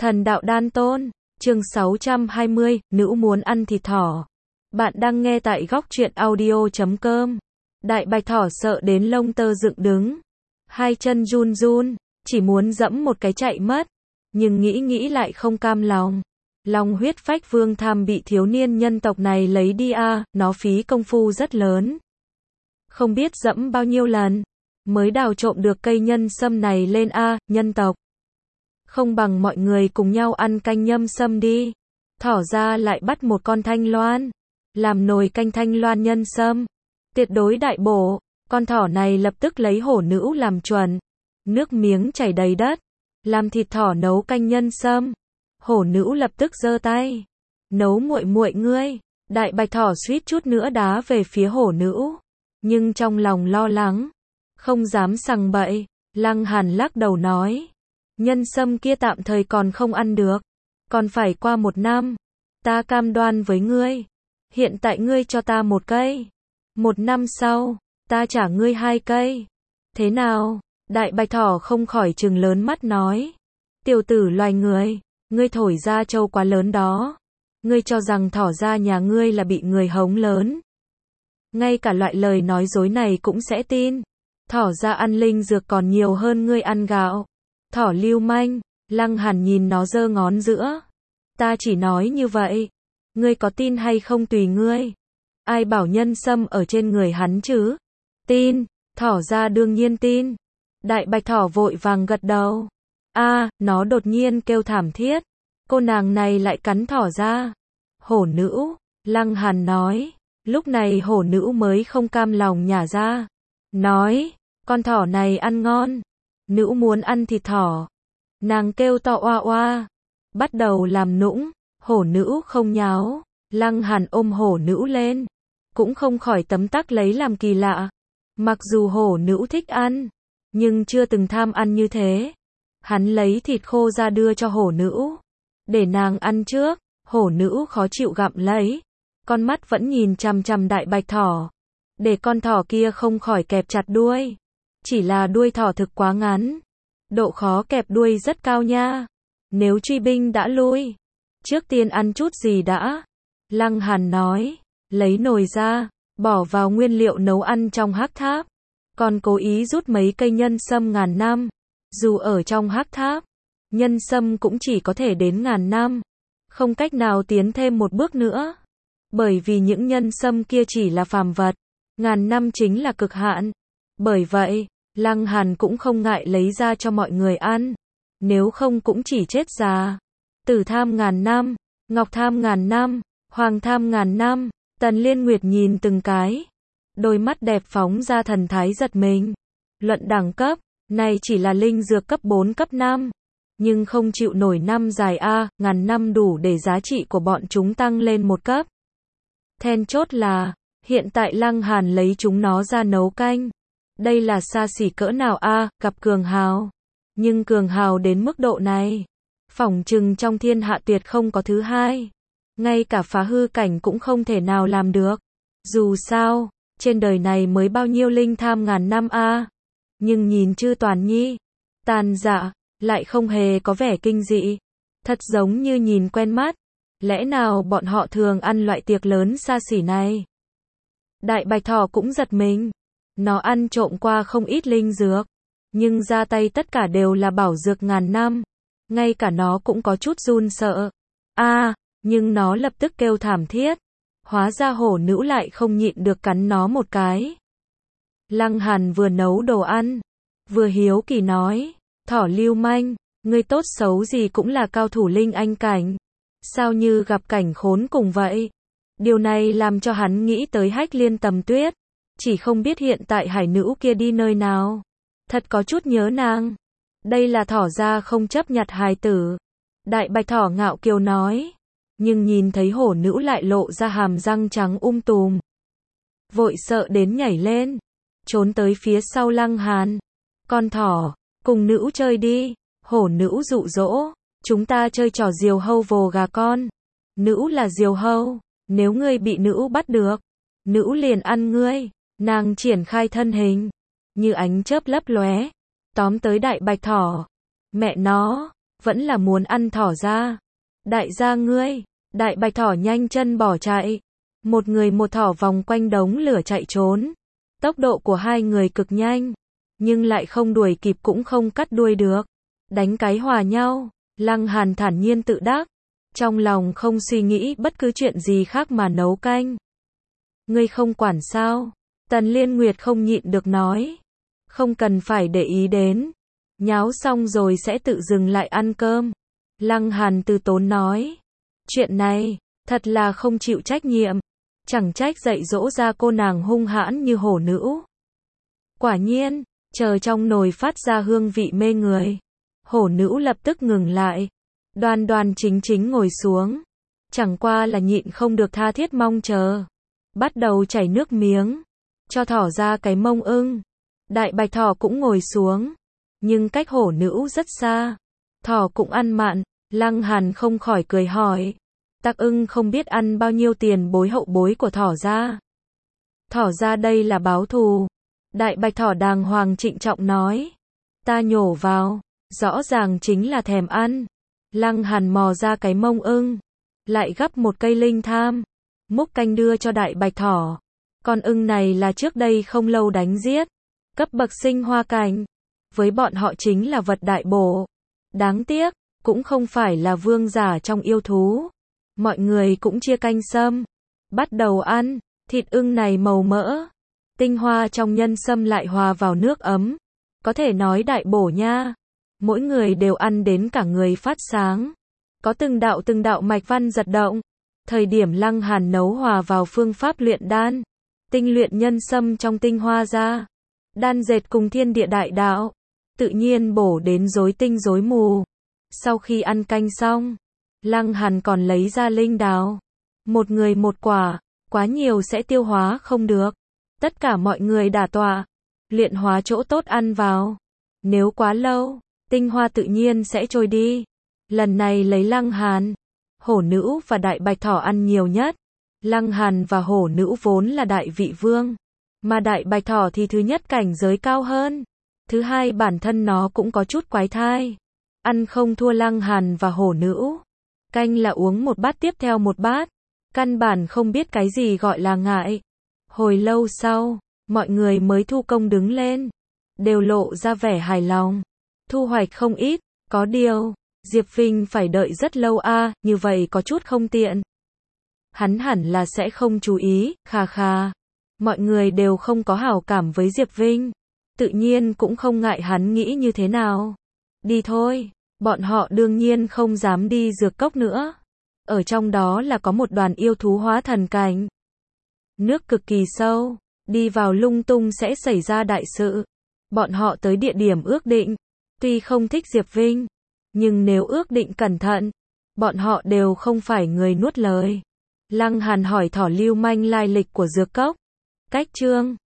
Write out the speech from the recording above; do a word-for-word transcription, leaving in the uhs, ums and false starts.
Thần đạo đan tôn, chương sáu trăm hai mươi, nữ muốn ăn thịt thỏ. Bạn đang nghe tại góc truyện audio chấm com. Đại bạch thỏ sợ đến lông tơ dựng đứng. Hai chân run run, chỉ muốn dẫm một cái chạy mất. Nhưng nghĩ nghĩ lại không cam lòng. Lòng huyết phách vương tham bị thiếu niên nhân tộc này lấy đi a, à, nó phí công phu rất lớn. Không biết dẫm bao nhiêu lần, mới đào trộm được cây nhân sâm này lên a, à, nhân tộc. Không bằng mọi người cùng nhau ăn canh nhâm sâm đi. Thỏ ra lại bắt một con thanh loan, làm nồi canh thanh loan nhân sâm. Tuyệt đối đại bổ, con thỏ này lập tức lấy hổ nữ làm chuẩn. Nước miếng chảy đầy đất, làm thịt thỏ nấu canh nhân sâm. Hổ nữ lập tức giơ tay, nấu muội muội ngươi. Đại bạch thỏ suýt chút nữa đá về phía hổ nữ, nhưng trong lòng lo lắng, không dám sằng bậy. Lăng Hàn lắc đầu nói, nhân sâm kia tạm thời còn không ăn được, còn phải qua một năm. Ta cam đoan với ngươi, hiện tại ngươi cho ta một cây, một năm sau, ta trả ngươi hai cây. Thế nào? Đại bạch thỏ không khỏi trừng lớn mắt nói, tiểu tử loài người, ngươi thổi ra trâu quá lớn đó. Ngươi cho rằng thỏ ra nhà ngươi là bị người hống lớn. Ngay cả loại lời nói dối này cũng sẽ tin. Thỏ ra ăn linh dược còn nhiều hơn ngươi ăn gạo. Thỏ lưu manh. Lăng Hàn nhìn nó giơ ngón giữa. Ta chỉ nói như vậy. Ngươi có tin hay không tùy ngươi. Ai bảo nhân sâm ở trên người hắn chứ? Tin. Thỏ ra đương nhiên tin. Đại bạch thỏ vội vàng gật đầu. A, à, nó đột nhiên kêu thảm thiết. Cô nàng này lại cắn thỏ ra. Hổ nữ. Lăng Hàn nói. Lúc này hổ nữ mới không cam lòng nhả ra. Nói, con thỏ này ăn ngon. Nữ muốn ăn thịt thỏ. Nàng kêu to oa oa. Bắt đầu làm nũng. Hổ nữ không nháo. Lăng Hàn ôm hổ nữ lên. Cũng không khỏi tấm tắc lấy làm kỳ lạ. Mặc dù hổ nữ thích ăn, nhưng chưa từng tham ăn như thế. Hắn lấy thịt khô ra đưa cho hổ nữ, để nàng ăn trước. Hổ nữ khó chịu gặm lấy, con mắt vẫn nhìn chằm chằm đại bạch thỏ, để con thỏ kia không khỏi kẹp chặt đuôi. Chỉ là đuôi thỏ thực quá ngắn, độ khó kẹp đuôi rất cao nha. Nếu truy binh đã lui, trước tiên ăn chút gì đã. Lăng Hàn nói, lấy nồi ra, bỏ vào nguyên liệu nấu ăn trong hắc tháp, còn cố ý rút mấy cây nhân sâm ngàn năm. Dù ở trong hắc tháp, nhân sâm cũng chỉ có thể đến ngàn năm, không cách nào tiến thêm một bước nữa. Bởi vì những nhân sâm kia chỉ là phàm vật, ngàn năm chính là cực hạn. Bởi vậy, Lăng Hàn cũng không ngại lấy ra cho mọi người ăn, nếu không cũng chỉ chết già. Tử tham ngàn năm, ngọc tham ngàn năm, hoàng tham ngàn năm. Tần Liên Nguyệt nhìn từng cái, đôi mắt đẹp phóng ra thần thái giật mình. Luận đẳng cấp, này chỉ là linh dược cấp bốn cấp năm, nhưng không chịu nổi năm dài a, ngàn năm đủ để giá trị của bọn chúng tăng lên một cấp. Then chốt là, hiện tại Lăng Hàn lấy chúng nó ra nấu canh. Đây là xa xỉ cỡ nào a, gặp cường hào. Nhưng cường hào đến mức độ này, phỏng chừng trong thiên hạ tuyệt không có thứ hai. Ngay cả phá hư cảnh cũng không thể nào làm được. Dù sao, trên đời này mới bao nhiêu linh tham ngàn năm a. Nhưng nhìn Chư Toàn Nhi, Tàn Dạ, lại không hề có vẻ kinh dị. Thật giống như nhìn quen mắt. Lẽ nào bọn họ thường ăn loại tiệc lớn xa xỉ này? Đại bạch thỏ cũng giật mình. Nó ăn trộm qua không ít linh dược, nhưng ra tay tất cả đều là bảo dược ngàn năm. Ngay cả nó cũng có chút run sợ. A, à, nhưng nó lập tức kêu thảm thiết. Hóa ra hổ nữ lại không nhịn được cắn nó một cái. Lăng Hàn vừa nấu đồ ăn, vừa hiếu kỳ nói, thỏ lưu manh, ngươi tốt xấu gì cũng là cao thủ linh anh cảnh. Sao như gặp cảnh khốn cùng vậy? Điều này làm cho hắn nghĩ tới Hách Liên Tầm Tuyết. Chỉ không biết hiện tại hải nữ kia đi nơi nào. Thật có chút nhớ nàng. Đây là thỏ ra không chấp nhặt hài tử. Đại bạch thỏ ngạo kiều nói. Nhưng nhìn thấy hổ nữ lại lộ ra hàm răng trắng um tùm. Vội sợ đến nhảy lên, trốn tới phía sau Lăng Hàn. Con thỏ, cùng nữ chơi đi. Hổ nữ dụ dỗ, chúng ta chơi trò diều hâu vồ gà con. Nữ là diều hâu, nếu ngươi bị nữ bắt được, nữ liền ăn ngươi. Nàng triển khai thân hình, như ánh chớp lấp lóe, tóm tới đại bạch thỏ. Mẹ nó, vẫn là muốn ăn thỏ ra. Đại gia ngươi, đại bạch thỏ nhanh chân bỏ chạy. Một người một thỏ vòng quanh đống lửa chạy trốn. Tốc độ của hai người cực nhanh, nhưng lại không đuổi kịp cũng không cắt đuôi được. Đánh cái hòa nhau, Lăng Hàn thản nhiên tự đắc, trong lòng không suy nghĩ bất cứ chuyện gì khác mà nấu canh. Ngươi không quản sao? Tần Liên Nguyệt không nhịn được nói. Không cần phải để ý đến. Nháo xong rồi sẽ tự dừng lại ăn cơm. Lăng Hàn từ tốn nói. Chuyện này, thật là không chịu trách nhiệm. Chẳng trách dạy dỗ ra cô nàng hung hãn như hổ nữ. Quả nhiên, chờ trong nồi phát ra hương vị mê người. Hổ nữ lập tức ngừng lại. Đoan đoan chính chính ngồi xuống. Chẳng qua là nhịn không được tha thiết mong chờ. Bắt đầu chảy nước miếng. Cho thỏ ra cái mông ưng. Đại bạch thỏ cũng ngồi xuống. Nhưng cách hổ nữ rất xa. Thỏ cũng ăn mặn. Lăng Hàn không khỏi cười hỏi. Tắc ưng không biết ăn bao nhiêu tiền bối hậu bối của thỏ ra. Thỏ ra đây là báo thù. Đại bạch thỏ đàng hoàng trịnh trọng nói. Ta nhổ vào. Rõ ràng chính là thèm ăn. Lăng Hàn mò ra cái mông ưng. Lại gắp một cây linh tham. Múc canh đưa cho đại bạch thỏ. Con ưng này là trước đây không lâu đánh giết. Cấp bậc sinh hoa cảnh. Với bọn họ chính là vật đại bổ. Đáng tiếc, cũng không phải là vương giả trong yêu thú. Mọi người cũng chia canh sâm. Bắt đầu ăn. Thịt ưng này màu mỡ. Tinh hoa trong nhân sâm lại hòa vào nước ấm. Có thể nói đại bổ nha. Mỗi người đều ăn đến cả người phát sáng. Có từng đạo từng đạo mạch văn giật động. Thời điểm Lăng Hàn nấu hòa vào phương pháp luyện đan. Tinh luyện nhân sâm trong tinh hoa ra. Đan dệt cùng thiên địa đại đạo. Tự nhiên bổ đến rối tinh rối mù. Sau khi ăn canh xong, Lăng Hàn còn lấy ra linh đào. Một người một quả, quá nhiều sẽ tiêu hóa không được. Tất cả mọi người đả tọa. Luyện hóa chỗ tốt ăn vào. Nếu quá lâu, tinh hoa tự nhiên sẽ trôi đi. Lần này lấy Lăng Hàn, hổ nữ và đại bạch thỏ ăn nhiều nhất. Lăng Hàn và hổ nữ vốn là đại vị vương. Mà đại bạch thỏ thì thứ nhất cảnh giới cao hơn. Thứ hai bản thân nó cũng có chút quái thai. Ăn không thua Lăng Hàn và hổ nữ. Canh là uống một bát tiếp theo một bát. Căn bản không biết cái gì gọi là ngại. Hồi lâu sau, mọi người mới thu công đứng lên. Đều lộ ra vẻ hài lòng. Thu hoạch không ít, có điều, Diệp Vinh phải đợi rất lâu a, à, như vậy có chút không tiện. Hắn hẳn là sẽ không chú ý, khà khà. Mọi người đều không có hảo cảm với Diệp Vinh. Tự nhiên cũng không ngại hắn nghĩ như thế nào. Đi thôi, bọn họ đương nhiên không dám đi dược cốc nữa. Ở trong đó là có một đoàn yêu thú hóa thần cảnh. Nước cực kỳ sâu, đi vào lung tung sẽ xảy ra đại sự. Bọn họ tới địa điểm ước định. Tuy không thích Diệp Vinh, nhưng nếu ước định cẩn thận, bọn họ đều không phải người nuốt lời. Lăng Hàn hỏi thỏ lưu manh lai lịch của dược cốc. Cách chương